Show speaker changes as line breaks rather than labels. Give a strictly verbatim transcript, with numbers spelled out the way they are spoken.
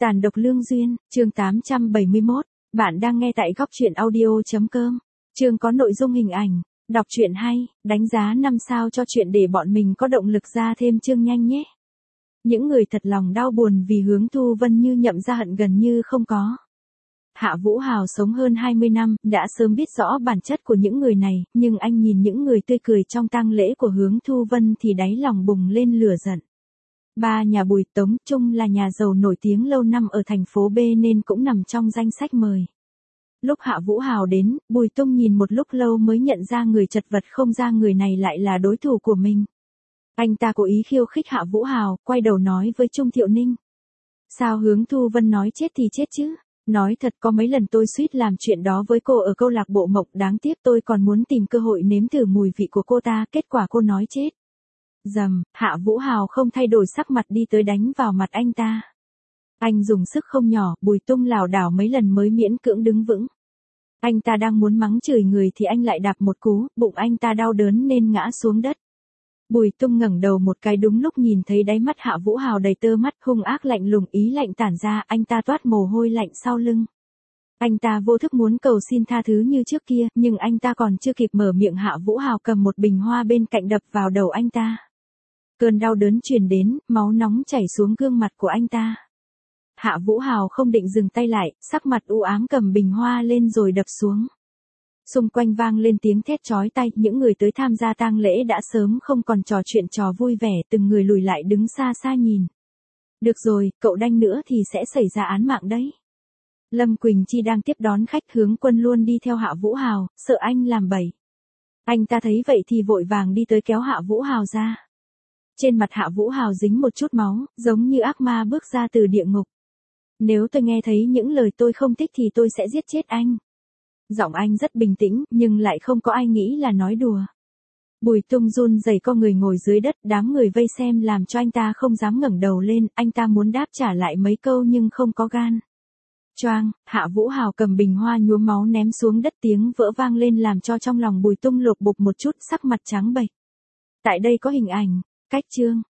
Tàn độc lương duyên, chương tám trăm bảy mươi mốt. Bạn đang nghe tại góc truyện audio.com. Chương có nội dung hình ảnh. Đọc truyện hay, đánh giá năm sao cho chuyện để bọn mình có động lực ra thêm chương nhanh nhé. Những người thật lòng đau buồn vì Hướng Thu Vân như nhậm ra hận gần như không có. Hạ Vũ Hào sống hơn hai mươi năm, đã sớm biết rõ bản chất của những người này, nhưng anh nhìn những người tươi cười trong tang lễ của Hướng Thu Vân thì đáy lòng bùng lên lửa giận. Ba nhà Bùi Tống Trung là nhà giàu nổi tiếng lâu năm ở thành phố B nên cũng nằm trong danh sách mời. Lúc Hạ Vũ Hào đến, Bùi Tung nhìn một lúc lâu mới nhận ra người chật vật không ra người này lại là đối thủ của mình. Anh ta cố ý khiêu khích Hạ Vũ Hào, quay đầu nói với Trung Thiệu Ninh. Sao Hướng Thu Vân nói chết thì chết chứ? Nói thật có mấy lần tôi suýt làm chuyện đó với cô ở câu lạc bộ Mộc, đáng tiếc tôi còn muốn tìm cơ hội nếm thử mùi vị của cô ta, kết quả cô nói chết. Dầm, Hạ Vũ Hào không thay đổi sắc mặt đi tới đánh vào mặt anh ta. Anh dùng sức không nhỏ, Bùi Tung lảo đảo mấy lần mới miễn cưỡng đứng vững. Anh ta đang muốn mắng chửi người thì anh lại đạp một cú, bụng anh ta đau đớn nên ngã xuống đất. Bùi Tung ngẩng đầu một cái đúng lúc nhìn thấy đáy mắt Hạ Vũ Hào đầy tơ mắt hung ác lạnh lùng, ý lạnh tản ra, anh ta toát mồ hôi lạnh sau lưng. Anh ta vô thức muốn cầu xin tha thứ như trước kia, nhưng anh ta còn chưa kịp mở miệng Hạ Vũ Hào cầm một bình hoa bên cạnh đập vào đầu anh ta. Cơn đau đớn truyền đến, máu nóng chảy xuống gương mặt của anh ta. Hạ Vũ Hào không định dừng tay lại, sắc mặt u ám cầm bình hoa lên rồi đập xuống. Xung quanh vang lên tiếng thét chói tai, những người tới tham gia tang lễ đã sớm không còn trò chuyện trò vui vẻ, từng người lùi lại đứng xa xa nhìn. Được rồi, cậu đanh nữa thì sẽ xảy ra án mạng đấy. Lâm Quỳnh Chi đang tiếp đón khách, Hướng Quân luôn đi theo Hạ Vũ Hào, sợ anh làm bậy. Anh ta thấy vậy thì vội vàng đi tới kéo Hạ Vũ Hào ra. Trên mặt Hạ Vũ Hào dính một chút máu, giống như ác ma bước ra từ địa ngục. Nếu tôi nghe thấy những lời tôi không thích thì tôi sẽ giết chết anh. Giọng anh rất bình tĩnh, nhưng lại không có ai nghĩ là nói đùa. Bùi Tung run rẩy co người ngồi dưới đất, đám người vây xem làm cho anh ta không dám ngẩng đầu lên, anh ta muốn đáp trả lại mấy câu nhưng không có gan. Choang, Hạ Vũ Hào cầm bình hoa nhuốm máu ném xuống đất, tiếng vỡ vang lên làm cho trong lòng Bùi Tung lột bột một chút, sắc mặt trắng bệch. Tại đây có hình ảnh, cách chương.